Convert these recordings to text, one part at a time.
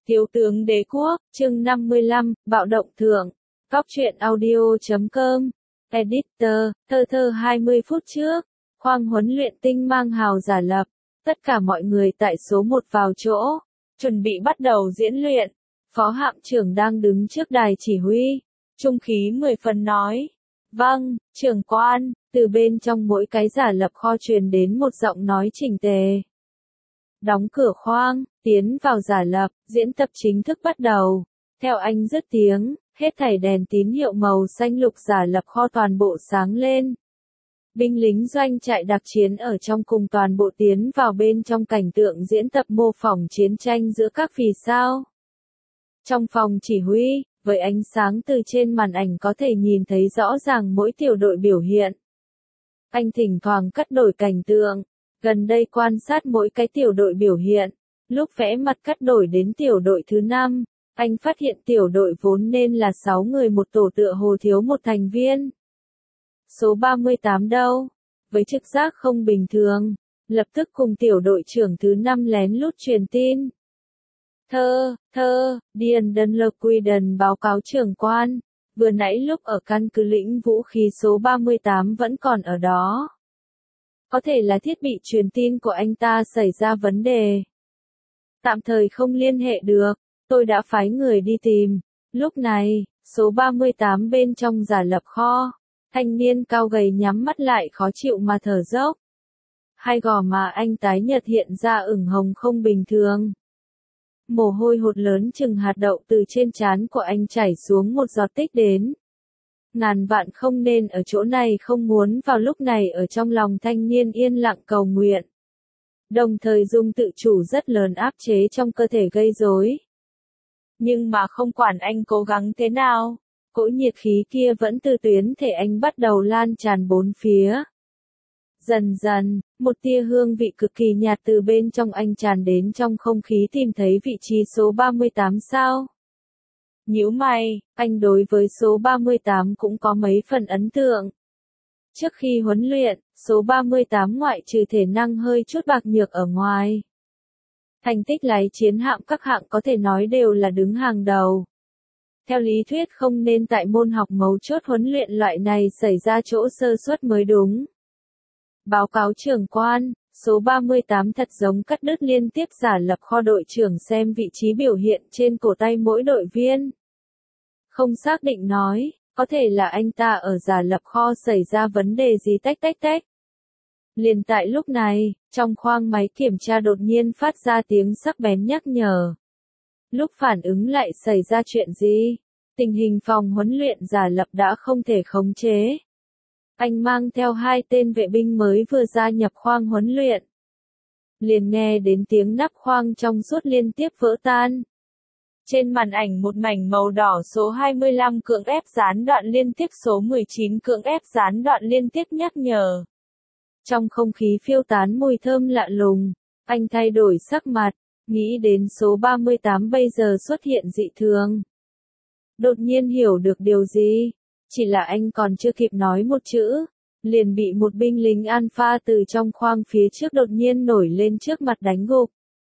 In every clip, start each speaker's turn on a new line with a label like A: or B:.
A: Thiếu tướng Đế Quốc, chương 55, Bạo động thượng. Góc truyện audio.com. Editor, thơ 20 phút trước. Khoang huấn luyện tinh mang hào giả lập. Tất cả mọi người tại số 1 vào chỗ. Chuẩn bị bắt đầu diễn luyện. Phó hạm trưởng đang đứng trước đài chỉ huy. Trung khí 10 phần nói. Vâng, trưởng quan. Từ bên trong mỗi cái giả lập kho truyền đến một giọng nói chỉnh tề. Đóng cửa khoang, tiến vào giả lập, diễn tập chính thức bắt đầu. Theo anh dứt tiếng, hết thảy đèn tín hiệu màu xanh lục giả lập kho toàn bộ sáng lên. Binh lính doanh trại đặc chiến ở trong cùng toàn bộ tiến vào bên trong cảnh tượng diễn tập mô phỏng chiến tranh giữa các vì sao. Trong phòng chỉ huy, với ánh sáng từ trên màn ảnh có thể nhìn thấy rõ ràng mỗi tiểu đội biểu hiện. Anh thỉnh thoảng cắt đổi cảnh tượng. Gần đây quan sát mỗi cái tiểu đội biểu hiện, lúc vẽ mặt cắt đổi đến tiểu đội thứ 5, anh phát hiện tiểu đội vốn nên là 6 người một tổ tựa hồ thiếu một thành viên. Số 38 đâu? Với trực giác không bình thường, lập tức cùng tiểu đội trưởng thứ 5 lén lút truyền tin. Điền Đân Lơ Quy Đần báo cáo trưởng quan, vừa nãy lúc ở căn cứ lĩnh vũ khí số 38 vẫn còn ở đó. Có thể là thiết bị truyền tin của anh ta xảy ra vấn đề. Tạm thời không liên hệ được, tôi đã phái người đi tìm. Lúc này, số 38 bên trong giả lập kho, thanh niên cao gầy nhắm mắt lại khó chịu mà thở dốc. Hai gò má anh tái nhợt hiện ra ửng hồng không bình thường. Mồ hôi hột lớn chừng hạt đậu từ trên trán của anh chảy xuống một giọt tích đến. Ngàn vạn không nên ở chỗ này, không muốn vào lúc này ở trong lòng thanh niên yên lặng cầu nguyện. Đồng thời dung tự chủ rất lớn áp chế trong cơ thể gây rối. Nhưng mà không quản anh cố gắng thế nào, cỗ nhiệt khí kia vẫn từ tuyến thể anh bắt đầu lan tràn bốn phía. Dần dần, một tia hương vị cực kỳ nhạt từ bên trong anh tràn đến trong không khí, tìm thấy vị trí số 38 sao? Nhíu mày, anh đối với số 38 cũng có mấy phần ấn tượng. Trước khi huấn luyện, số 38 ngoại trừ thể năng hơi chút bạc nhược ở ngoài. Thành tích lái chiến hạm các hạng có thể nói đều là đứng hàng đầu. Theo lý thuyết không nên tại môn học mấu chốt huấn luyện loại này xảy ra chỗ sơ suất mới đúng. Báo cáo trưởng quan, số 38 thật giống cắt đứt liên tiếp giả lập kho, đội trưởng xem vị trí biểu hiện trên cổ tay mỗi đội viên. Không xác định nói, có thể là anh ta ở giả lập kho xảy ra vấn đề gì tách. Liền tại lúc này, trong khoang máy kiểm tra đột nhiên phát ra tiếng sắc bén nhắc nhở. Lúc phản ứng lại xảy ra chuyện gì? Tình hình phòng huấn luyện giả lập đã không thể khống chế. Anh mang theo 2 tên vệ binh mới vừa gia nhập khoang huấn luyện. Liền nghe đến tiếng nắp khoang trong suốt liên tiếp vỡ tan. Trên màn ảnh một mảnh màu đỏ, số 25 cưỡng ép gián đoạn liên tiếp, số 19 cưỡng ép gián đoạn liên tiếp nhắc nhở. Trong không khí phiêu tán mùi thơm lạ lùng, anh thay đổi sắc mặt, nghĩ đến số 38 bây giờ xuất hiện dị thường. Đột nhiên hiểu được điều gì, chỉ là anh còn chưa kịp nói một chữ, liền bị một binh lính Alpha từ trong khoang phía trước đột nhiên nổi lên trước mặt đánh gục.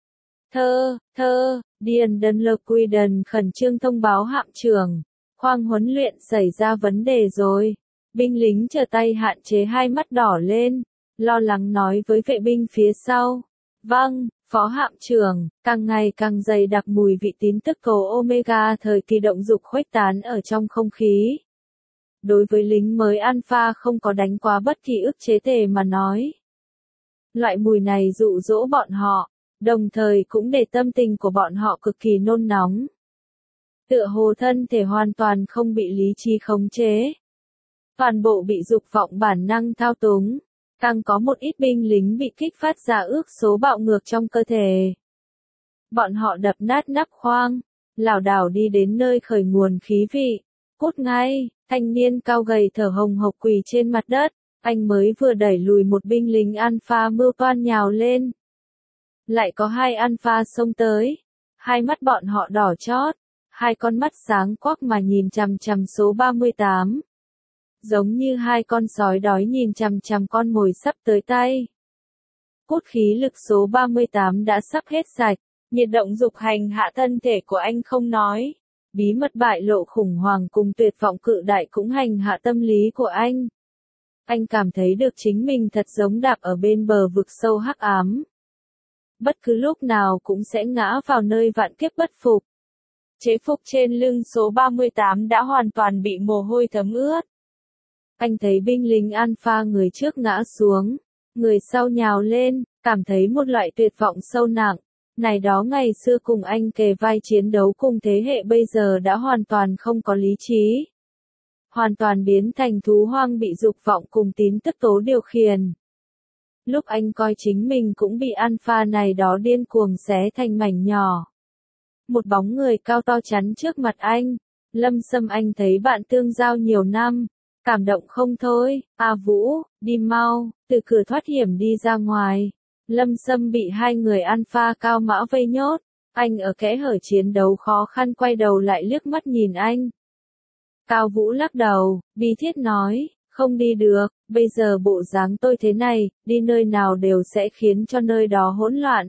A: Điền Đân Lơ Quy Đần khẩn trương thông báo hạm trưởng, khoang huấn luyện xảy ra vấn đề rồi. Binh lính trở tay hạn chế, hai mắt đỏ lên, lo lắng nói với vệ binh phía sau. Vâng, phó hạm trưởng. Càng ngày càng dày đặc mùi vị tín tức cầu Omega thời kỳ động dục khuếch tán ở trong không khí. Đối với lính mới Alpha không có đánh quá bất kỳ ức chế tề mà nói. Loại mùi này dụ dỗ bọn họ, đồng thời cũng để tâm tình của bọn họ cực kỳ nôn nóng. Tựa hồ thân thể hoàn toàn không bị lý trí khống chế. Toàn bộ bị dục vọng bản năng thao túng. Càng có một ít binh lính bị kích phát ra ước số bạo ngược trong cơ thể. Bọn họ đập nát nắp khoang, lảo đảo đi đến nơi khởi nguồn khí vị. Cút ngay, thanh niên cao gầy thở hồng hộc quỳ trên mặt đất. Anh mới vừa đẩy lùi một binh lính Alpha mưu toan nhào lên. Lại có 2 Alpha xông tới. Hai mắt bọn họ đỏ chót. 2 con mắt sáng quắc mà nhìn chằm chằm số 38. Giống như 2 con sói đói nhìn chằm chằm con mồi sắp tới tay. Cốt khí lực số 38 đã sắp hết sạch. Nhiệt động dục hành hạ thân thể của anh không nói. Bí mật bại lộ khủng hoảng cùng tuyệt vọng cự đại cũng hành hạ tâm lý của anh. Anh cảm thấy được chính mình thật giống đạp ở bên bờ vực sâu hắc ám. Bất cứ lúc nào cũng sẽ ngã vào nơi vạn kiếp bất phục. Chế phục trên lưng số 38 đã hoàn toàn bị mồ hôi thấm ướt. Anh thấy binh lính Alpha người trước ngã xuống, người sau nhào lên, cảm thấy một loại tuyệt vọng sâu nặng. Này đó ngày xưa cùng anh kề vai chiến đấu cùng thế hệ bây giờ đã hoàn toàn không có lý trí. Hoàn toàn biến thành thú hoang bị dục vọng cùng tín tức tố điều khiển. Lúc anh coi chính mình cũng bị Alpha này đó điên cuồng xé thành mảnh nhỏ. Một bóng người cao to chắn trước mặt anh. Lâm Sâm anh thấy bạn tương giao nhiều năm. Cảm động không thôi. A Vũ, đi mau, từ cửa thoát hiểm đi ra ngoài. Lâm Sâm bị hai người Alpha cao mã vây nhốt. Anh ở kẽ hở chiến đấu khó khăn quay đầu lại liếc mắt nhìn anh. Cao Vũ lắc đầu, bi thiết nói, không đi được, bây giờ bộ dáng tôi thế này, đi nơi nào đều sẽ khiến cho nơi đó hỗn loạn.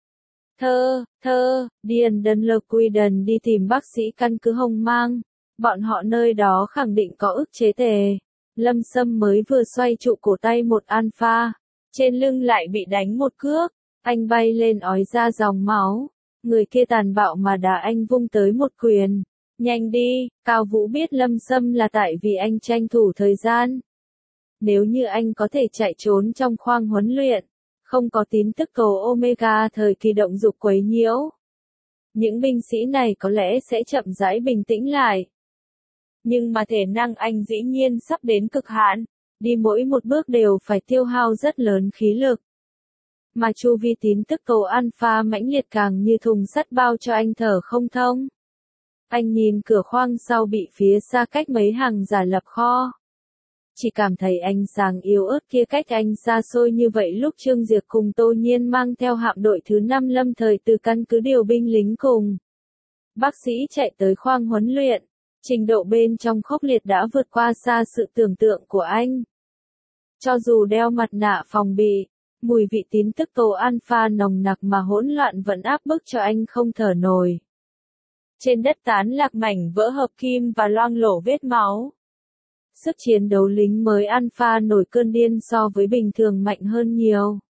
A: Điền Đần Lơ Quy Đần đi tìm bác sĩ căn cứ Hồng Mang. Bọn họ nơi đó khẳng định có ức chế tề. Lâm Sâm mới vừa xoay trụ cổ tay một Alpha. Trên lưng lại bị đánh một cước. Anh bay lên ói ra dòng máu. Người kia tàn bạo mà đá anh vung tới một quyền. Nhanh đi, Cao Vũ biết Lâm Sâm là tại vì anh tranh thủ thời gian. Nếu như anh có thể chạy trốn trong khoang huấn luyện, không có tín tức cầu Omega thời kỳ động dục quấy nhiễu. Những binh sĩ này có lẽ sẽ chậm rãi bình tĩnh lại. Nhưng mà thể năng anh dĩ nhiên sắp đến cực hạn, đi mỗi một bước đều phải tiêu hao rất lớn khí lực. Mà chu vi tín tức cầu Alpha mãnh liệt càng như thùng sắt bao cho anh thở không thông. Anh nhìn cửa khoang sau bị phía xa cách mấy hàng giả lập kho. Chỉ cảm thấy ánh sáng yếu ớt kia cách anh xa xôi như vậy lúc Trương Diệp cùng Tô Nhiên mang theo hạm đội thứ 5 lâm thời từ căn cứ điều binh lính cùng. Bác sĩ chạy tới khoang huấn luyện, trình độ bên trong khốc liệt đã vượt qua xa sự tưởng tượng của anh. Cho dù đeo mặt nạ phòng bị, mùi vị tín tức cầu Alpha nồng nặc mà hỗn loạn vẫn áp bức cho anh không thở nổi. Trên đất tán lạc mảnh vỡ hợp kim và loang lổ vết máu. Sức chiến đấu lính mới Alpha nổi cơn điên so với bình thường mạnh hơn nhiều.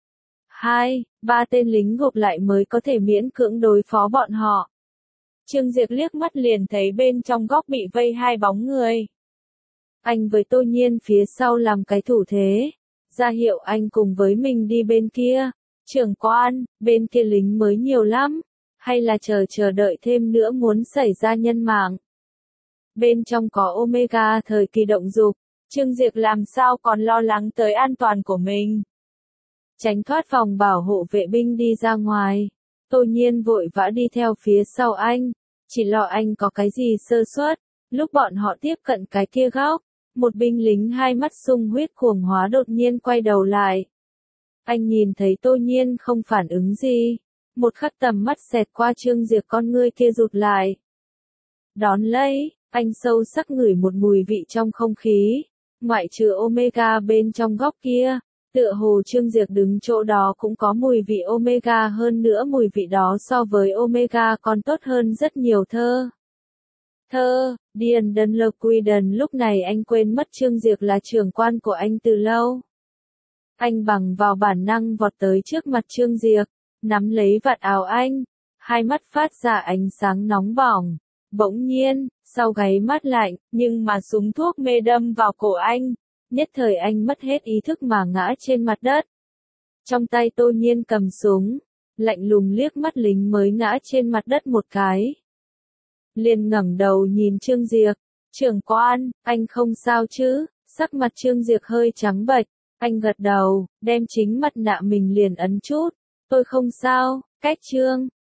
A: 2-3 tên lính gộp lại mới có thể miễn cưỡng đối phó bọn họ. Trương Diệp liếc mắt liền thấy bên trong góc bị vây hai bóng người. Anh với Tô Nhiên phía sau làm cái thủ thế, ra hiệu anh cùng với mình đi bên kia. Trưởng quan, bên kia lính mới nhiều lắm, hay là chờ đợi thêm nữa muốn xảy ra nhân mạng. Bên trong có Omega thời kỳ động dục, Trương Diệp làm sao còn lo lắng tới an toàn của mình. Tránh thoát phòng bảo hộ vệ binh đi ra ngoài, Tô Nhiên vội vã đi theo phía sau anh, chỉ lo anh có cái gì sơ suất. Lúc bọn họ tiếp cận cái kia góc, một binh lính hai mắt sung huyết cuồng hóa đột nhiên quay đầu lại. Anh nhìn thấy Tô Nhiên không phản ứng gì, một khắc tầm mắt xẹt qua Trương Diệp con ngươi kia rụt lại. Đón lấy, anh sâu sắc ngửi một mùi vị trong không khí, ngoại trừ Omega bên trong góc kia, tựa hồ Trương Diệp đứng chỗ đó cũng có mùi vị Omega, hơn nữa mùi vị đó so với Omega còn tốt hơn rất nhiều. Điền Đần Lơ Quy Đần lúc này anh quên mất Trương Diệp là trưởng quan của anh từ lâu. Anh bằng vào bản năng vọt tới trước mặt Trương Diệp, nắm lấy vạt áo anh, hai mắt phát ra ánh sáng nóng bỏng. Bỗng nhiên, sau gáy mát lạnh, nhưng mà súng thuốc mê đâm vào cổ anh, nhất thời anh mất hết ý thức mà ngã trên mặt đất. Trong tay Tô Nhiên cầm súng, lạnh lùng liếc mắt lính mới ngã trên mặt đất một cái. Liền ngẩng đầu nhìn Trương Diệp, trưởng quan, anh không sao chứ? Sắc mặt Trương Diệp hơi trắng bệch, anh gật đầu, đem chính mặt nạ mình liền ấn chút, tôi không sao, cách Trương